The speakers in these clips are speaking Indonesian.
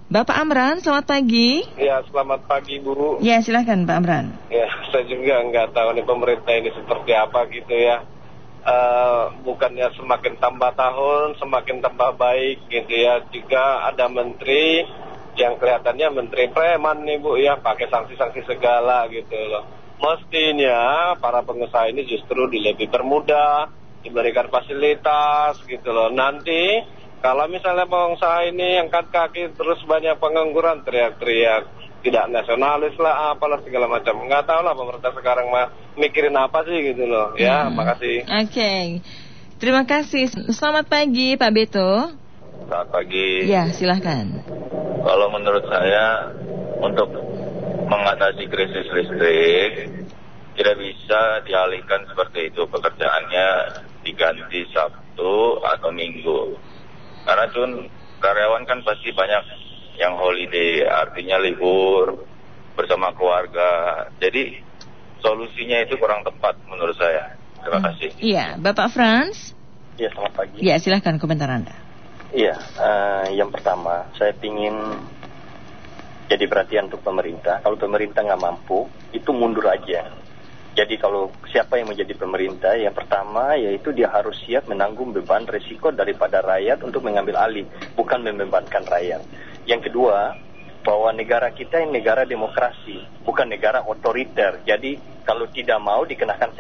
Bapak Amran, selamat pagi. Ya, selamat pagi Bu. Ya, silakan Pak Amran. Ya, saya juga nggak tahu nih pemerintah ini seperti apa gitu ya. Bukannya semakin tambah tahun, semakin tambah baik gitu ya. Juga ada menteri yang kelihatannya menteri preman nih Bu ya, pakai sanksi-sanksi segala gitu loh. Mestinya para pengusaha ini justru lebih bermudah, diberikan fasilitas gitu loh. Nanti kalau misalnya pengusaha ini angkat kaki terus banyak pengangguran, teriak-teriak tidak nasionalis lah, apalah segala macam. Nggak tahu lah pemerintah sekarang mah mikirin apa sih gitu loh. Ya, makasih. Oke. Terima kasih. Selamat pagi Pak Beto. Selamat pagi. Ya, silahkan. Kalau menurut saya untuk mengatasi krisis listrik tidak bisa dialihkan seperti itu, pekerjaannya diganti Sabtu atau Minggu. Karena karyawan kan pasti banyak yang holiday, artinya libur bersama keluarga. Jadi solusinya itu kurang tepat menurut saya. Terima kasih. Iya, Bapak Frans. Iya, selamat pagi. Ya, silahkan komentar Anda. Iya, yang pertama saya ingin jadi perhatian untuk pemerintah. Kalau pemerintah nggak mampu, itu mundur aja. Jadi kalau siapa yang menjadi pemerintah, yang pertama yaitu dia harus siap menanggung beban resiko daripada rakyat untuk mengambil alih, bukan membebankan rakyat. Yang kedua, bahwa negara kita ini negara demokrasi, bukan negara otoriter. Jadi kalau tidak mau dikenakan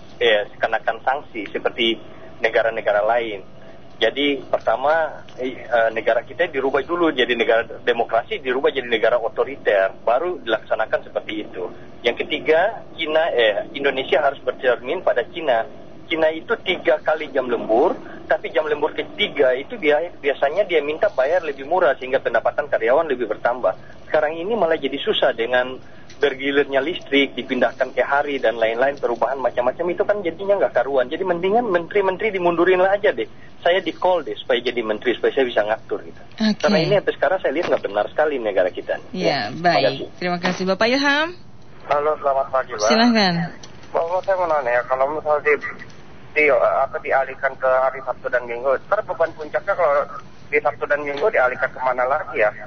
sanksi seperti negara-negara lain. Jadi pertama negara kita dirubah dulu jadi negara demokrasi, dirubah jadi negara otoriter, baru dilaksanakan seperti itu. Yang ketiga, Indonesia harus bercermin pada Cina. Cina itu 3 kali jam lembur, tapi jam lembur ketiga itu biasanya dia minta bayar lebih murah sehingga pendapatan karyawan lebih bertambah. Sekarang ini malah jadi susah dengan bergilirnya listrik, dipindahkan ke hari dan lain-lain, perubahan macam-macam itu kan jadinya nggak karuan. Jadi mendingan menteri-menteri dimundurin lah aja deh. Saya di-call deh supaya jadi menteri, supaya saya bisa ngatur gitu. Okay. Karena ini sampai sekarang saya lihat nggak benar sekali negara kita. Ya, baik. Terima kasih Bapak Ilham. Halo, selamat pagi Pak. Silahkan. Bapak, saya mau nanya, kalau misalnya dialihkan ke hari Sabtu dan Minggu, ntar beban puncaknya kalau di Sabtu dan Minggu dialihkan kemana lagi ya?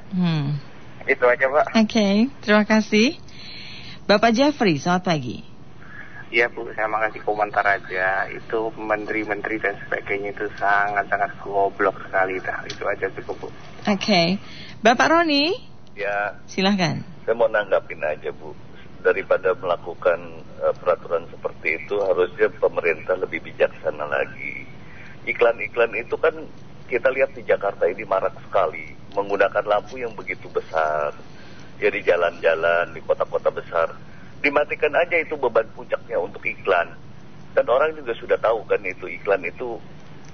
Itu aja Pak. Oke, terima kasih. Bapak Jeffrey, selamat pagi. Iya Bu, saya mau kasih komentar aja. Itu menteri-menteri dan sebagainya itu sangat-sangat goblok sekali dah. Itu aja cukup Bu. Oke. Bapak Roni? Ya, silahkan. Saya mau nanggapin aja Bu. Daripada melakukan peraturan seperti itu, harusnya pemerintah lebih bijaksana lagi. Iklan-iklan itu kan kita lihat di Jakarta ini marak sekali, menggunakan lampu yang begitu besar. Ya di jalan-jalan, di kota-kota besar. Dimatikan aja itu beban puncaknya untuk iklan. Dan orang juga sudah tahu kan itu iklan itu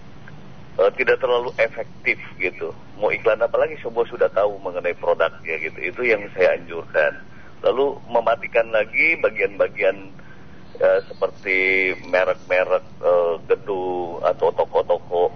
tidak terlalu efektif gitu. Mau iklan apa lagi semua sudah tahu mengenai produknya gitu. Itu yang saya anjurkan. Lalu mematikan lagi bagian-bagian seperti merek-merek gedung atau toko-toko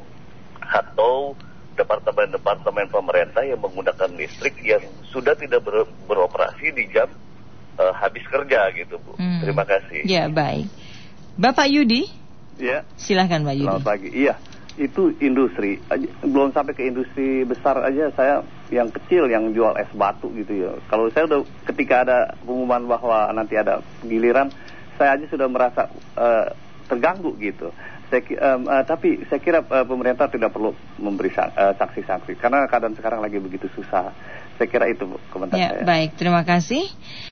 atau departemen-departemen pemerintah yang menggunakan listrik yang sudah tidak beroperasi di jam habis kerja gitu Bu. Terima kasih. Ya, baik. Bapak Yudi? Ya. Silahkan Pak Yudi. Selamat pagi. Iya, itu industri. Belum sampai ke industri besar aja, saya yang kecil yang jual es batu gitu ya. Kalau saya udah ketika ada pengumuman bahwa nanti ada giliran, saya aja sudah merasa terganggu gitu. Tapi saya kira pemerintah tidak perlu memberi sanksi-sanksi karena keadaan sekarang lagi begitu susah. Saya kira itu komentar saya. Baik, terima kasih.